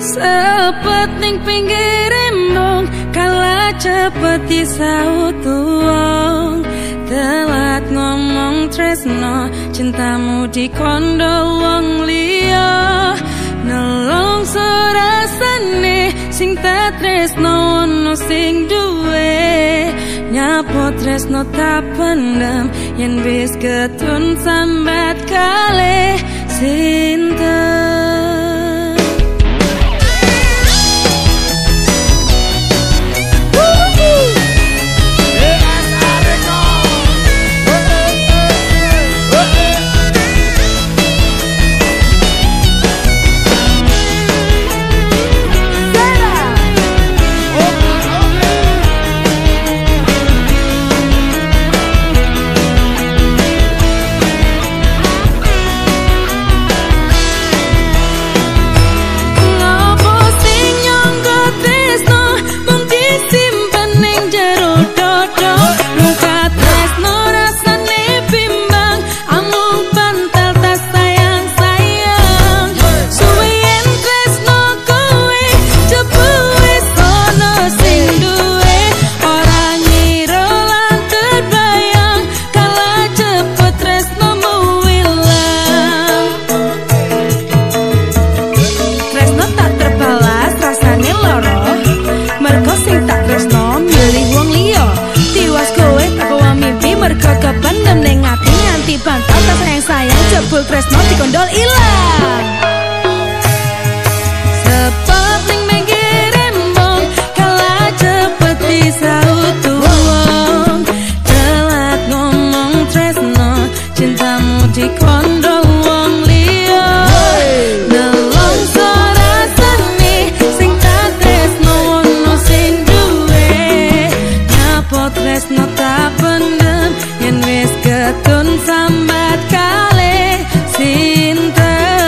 Sepet ning pinggir embong, kalah cepet disaut wong. Telat ngomong tresno, cintamu dikondol wong liya. Nelongso rasane sing tak tresno ono sing duwe. Nyapo tresno tak pendem, yen wis ketun sambat kalih sinten. Jebul tresno dikondol ilang. Sepet ning pinggir embong, kalah cepet disaut wong. Telat ngomong tresno, cintamu dikondol wong liya. Nelongso rasane sing tak tresno ono sing duwe. Nyapo tresno tak pendem, yen wis ketun sambat kalih sinten.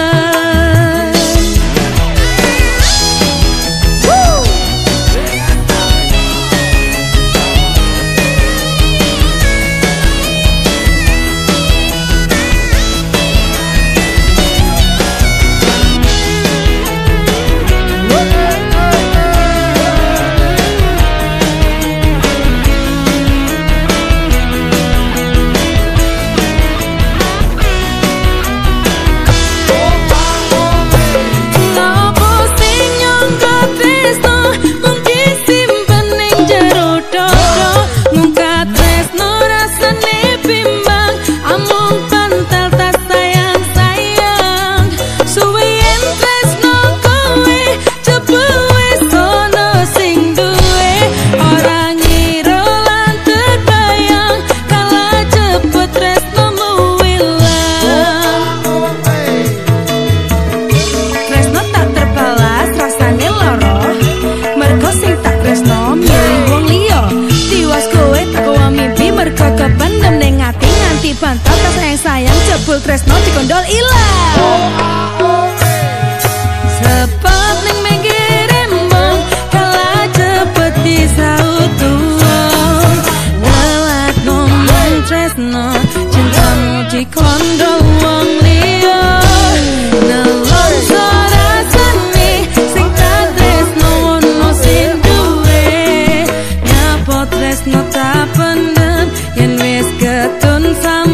Pantal tak sayang jebul tresno dikondol ilang. Sepet ning pinggir embong, kalah cepet disaut wong. Telat ngomong tresno, cintamu dikondol wong liya. Nelongso rasane sing tak tresno ono sing duwe. Nyapo tresno tak pendem, yen wis ketun sambat